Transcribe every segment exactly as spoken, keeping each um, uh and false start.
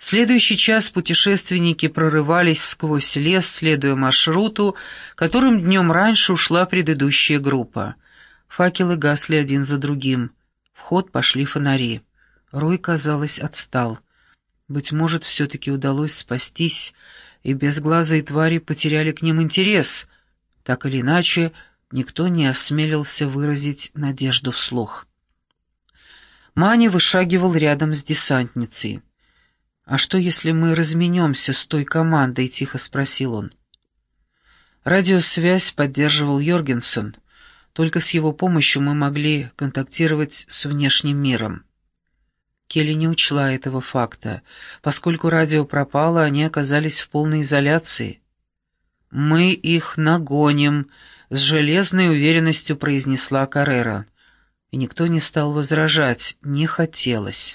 следующий час путешественники прорывались сквозь лес, следуя маршруту, которым днем раньше ушла предыдущая группа. Факелы гасли один за другим. В ход пошли фонари. Рой, казалось, отстал. Быть может, все-таки удалось спастись, и безглазые твари потеряли к ним интерес. Так или иначе, никто не осмелился выразить надежду вслух. Маня вышагивал рядом с десантницей. «А что, если мы разменемся с той командой?» — тихо спросил он. Радиосвязь поддерживал Йоргенсен. Только с его помощью мы могли контактировать с внешним миром. Келли не учла этого факта. Поскольку радио пропало, они оказались в полной изоляции. «Мы их нагоним», — с железной уверенностью произнесла Каррера. И никто не стал возражать, не хотелось.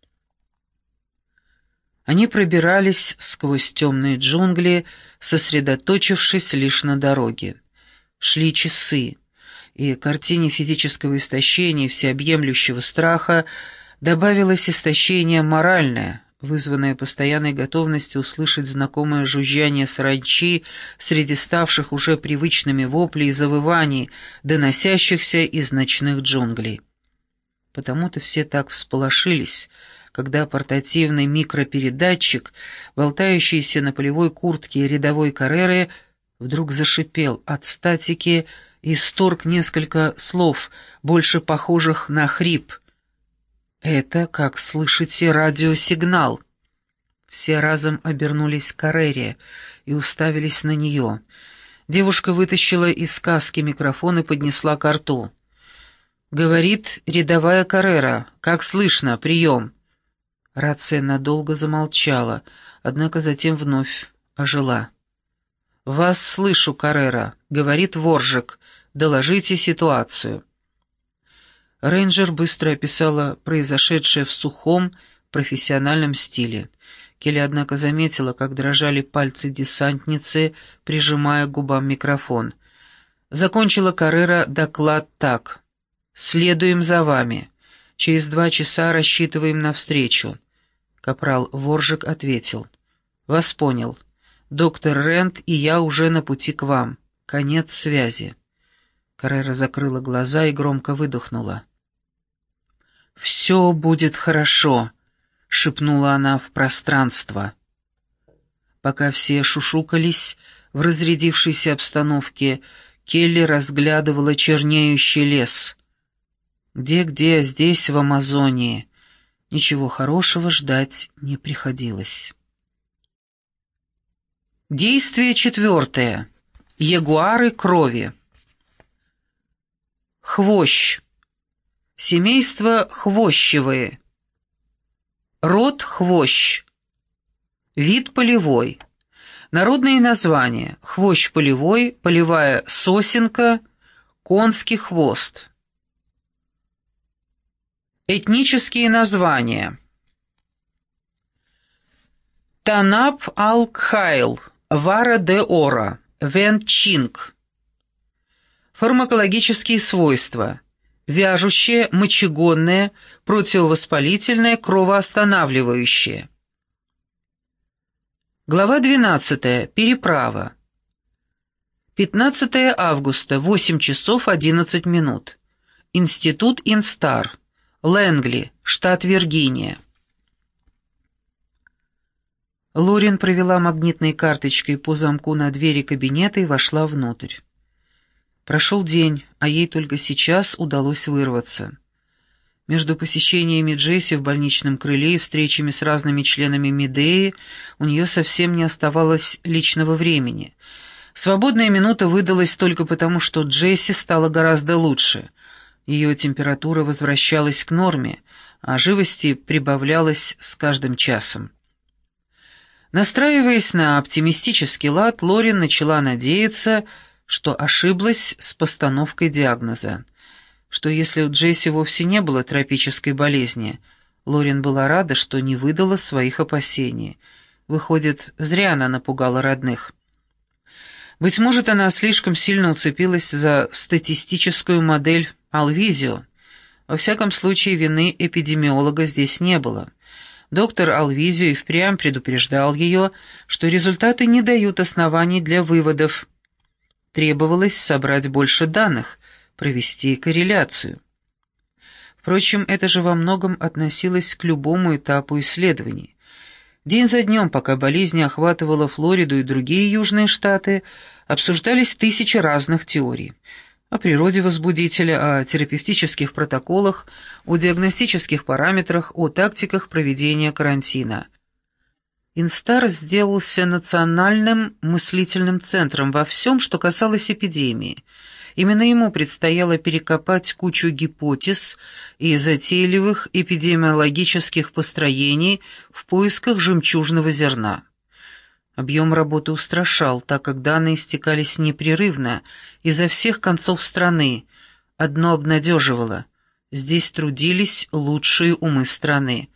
Они пробирались сквозь темные джунгли, сосредоточившись лишь на дороге. Шли часы, и к картине физического истощения и всеобъемлющего страха добавилось истощение моральное, вызванное постоянной готовностью услышать знакомое жужжание саранчи среди ставших уже привычными воплей и завываний, доносящихся из ночных джунглей. Потому-то все так всполошились, когда портативный микропередатчик, болтающийся на полевой куртке рядовой Карреры, вдруг зашипел от статики и исторг несколько слов, больше похожих на хрип. «Это, как слышите, радиосигнал». Все разом обернулись к Каррере и уставились на нее. Девушка вытащила из каски микрофон и поднесла ко рту. «Говорит рядовая Каррера. Как слышно? Прием». Рация надолго замолчала, однако затем вновь ожила. «Вас слышу, Каррера», — говорит Воржик. «Доложите ситуацию». Рейнджер быстро описала произошедшее в сухом, профессиональном стиле. Келли, однако, заметила, как дрожали пальцы десантницы, прижимая к губам микрофон. Закончила Каррера доклад так. «Следуем за вами. Через два часа рассчитываем на встречу». Капрал Воржик ответил. «Вас понял. Доктор Рент и я уже на пути к вам. Конец связи». Каррера закрыла глаза и громко выдохнула. «Все будет хорошо», — шепнула она в пространство. Пока все шушукались в разрядившейся обстановке, Келли разглядывала чернеющий лес. Где-где, здесь, в Амазонии, ничего хорошего ждать не приходилось. Действие четвертое. Ягуары крови. Хвощ. Семейство хвощевые. Род хвощ. Вид полевой. Народные названия: хвощ полевой, полевая сосенка, конский хвост. Этнические названия: Танап ал-Кхайл, Вара де Ора, Вен-Чинг. Фармакологические свойства: вяжущее, мочегонное, противовоспалительное, кровоостанавливающее. Глава двенадцатая. Переправа. пятнадцатое августа, восемь часов одиннадцать минут. Институт Инстар. Лэнгли, штат Виргиния. Лорен провела магнитной карточкой по замку на двери кабинета и вошла внутрь. Прошел день, а ей только сейчас удалось вырваться. Между посещениями Джесси в больничном крыле и встречами с разными членами Медеи у нее совсем не оставалось личного времени. Свободная минута выдалась только потому, что Джесси стала гораздо лучше. Ее температура возвращалась к норме, а живости прибавлялась с каждым часом. Настраиваясь на оптимистический лад, Лорен начала надеяться, что ошиблась с постановкой диагноза. Что если у Джесси вовсе не было тропической болезни, Лорен была рада, что не выдала своих опасений. Выходит, зря она напугала родных. Быть может, она слишком сильно уцепилась за статистическую модель Алвизио. Во всяком случае, вины эпидемиолога здесь не было. Доктор Алвизио и впрямь предупреждал ее, что результаты не дают оснований для выводов. Требовалось собрать больше данных, провести корреляцию. Впрочем, это же во многом относилось к любому этапу исследований. День за днем, пока болезнь охватывала Флориду и другие южные штаты, обсуждались тысячи разных теорий. О природе возбудителя, о терапевтических протоколах, о диагностических параметрах, о тактиках проведения карантина. Инстар сделался национальным мыслительным центром во всем, что касалось эпидемии. Именно ему предстояло перекопать кучу гипотез и затейливых эпидемиологических построений в поисках жемчужного зерна. Объем работы устрашал, так как данные стекались непрерывно изо всех концов страны. Одно обнадеживало — здесь трудились лучшие умы страны.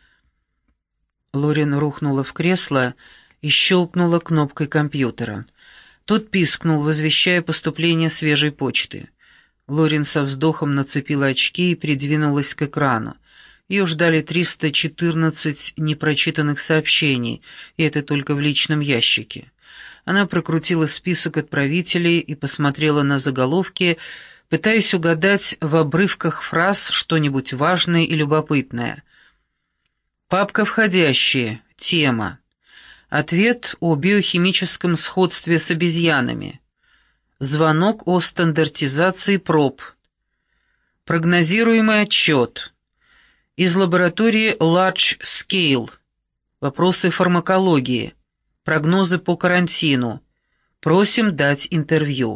Лорен рухнула в кресло и щелкнула кнопкой компьютера. Тот пискнул, возвещая поступление свежей почты. Лорен со вздохом нацепила очки и придвинулась к экрану. Ее ждали триста четырнадцать непрочитанных сообщений, и это только в личном ящике. Она прокрутила список отправителей и посмотрела на заголовки, пытаясь угадать в обрывках фраз что-нибудь важное и любопытное. Папка «Входящие». Тема. Ответ о биохимическом сходстве с обезьянами. Звонок о стандартизации проб. Прогнозируемый отчет. Из лаборатории Large Scale. Вопросы фармакологии. Прогнозы по карантину. Просим дать интервью.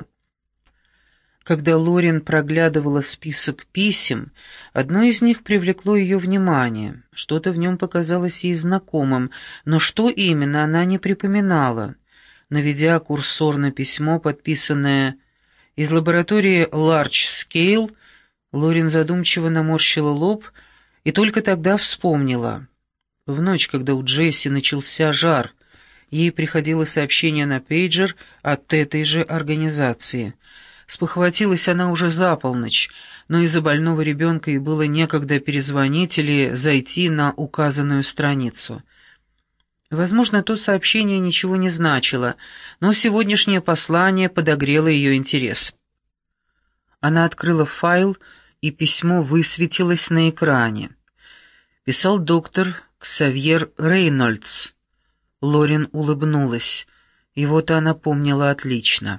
Когда Лорен проглядывала список писем, одно из них привлекло ее внимание. Что-то в нем показалось ей знакомым, но что именно, она не припоминала. Наведя курсор на письмо, подписанное «Из лаборатории Large Scale», Лорен задумчиво наморщила лоб и только тогда вспомнила. В ночь, когда у Джесси начался жар, ей приходило сообщение на пейджер от этой же организации. Спохватилась она уже за полночь, но из-за больного ребенка ей было некогда перезвонить или зайти на указанную страницу. Возможно, то сообщение ничего не значило, но сегодняшнее послание подогрело ее интерес. Она открыла файл, и письмо высветилось на экране. Писал доктор Ксавьер Рейнольдс. Лорен улыбнулась. Его-то она помнила отлично.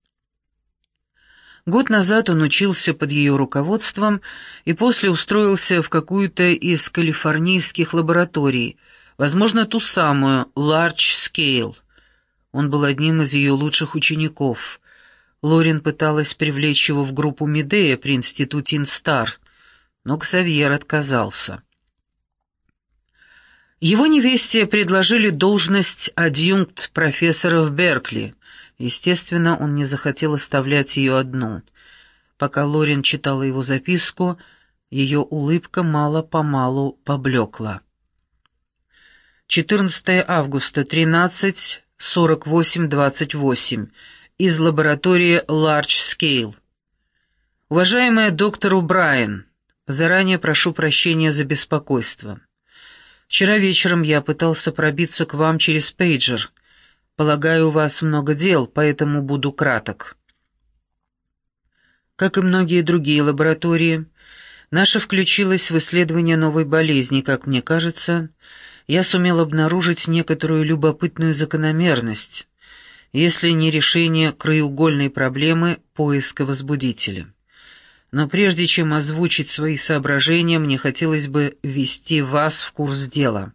Год назад он учился под ее руководством и после устроился в какую-то из калифорнийских лабораторий, возможно, ту самую, Large Scale. Он был одним из ее лучших учеников. Лорен пыталась привлечь его в группу Медея при институте Инстар, но Ксавьер отказался. Его невесте предложили должность адъюнкт-профессора в Беркли. Естественно, он не захотел оставлять ее одну. Пока Лорен читала его записку, ее улыбка мало-помалу поблекла. четырнадцатого августа, тринадцать сорок восемь двадцать восемь. Из лаборатории Large Scale. Уважаемая доктор О'Брайен, заранее прошу прощения за беспокойство. Вчера вечером я пытался пробиться к вам через пейджер. Полагаю, у вас много дел, поэтому буду краток. Как и многие другие лаборатории, наша включилась в исследование новой болезни. Как мне кажется, я сумел обнаружить некоторую любопытную закономерность, если не решение краеугольной проблемы поиска возбудителя. Но прежде чем озвучить свои соображения, мне хотелось бы ввести вас в курс дела.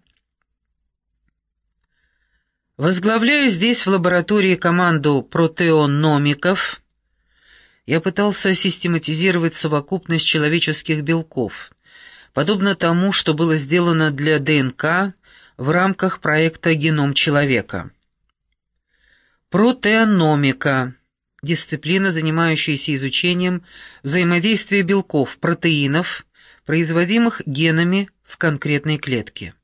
Возглавляя здесь в лаборатории команду протеономиков, я пытался систематизировать совокупность человеческих белков, подобно тому, что было сделано для ДНК в рамках проекта «Геном человека». Протеономика – дисциплина, занимающаяся изучением взаимодействия белков, протеинов, производимых генами в конкретной клетке.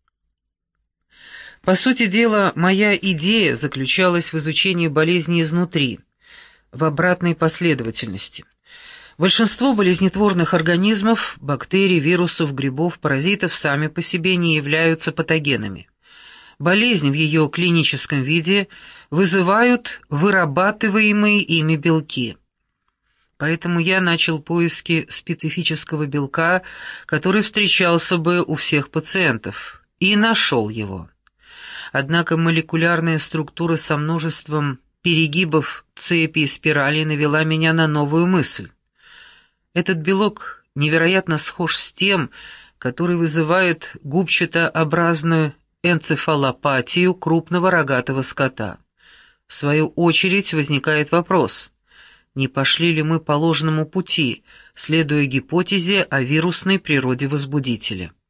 По сути дела, моя идея заключалась в изучении болезни изнутри, в обратной последовательности. Большинство болезнетворных организмов, бактерий, вирусов, грибов, паразитов сами по себе не являются патогенами. Болезнь в ее клиническом виде вызывают вырабатываемые ими белки. Поэтому я начал поиски специфического белка, который встречался бы у всех пациентов, и нашел его. Однако молекулярная структура со множеством перегибов цепи и спиралей навела меня на новую мысль. Этот белок невероятно схож с тем, который вызывает губчатообразную энцефалопатию крупного рогатого скота. В свою очередь возникает вопрос, не пошли ли мы по ложному пути, следуя гипотезе о вирусной природе возбудителя.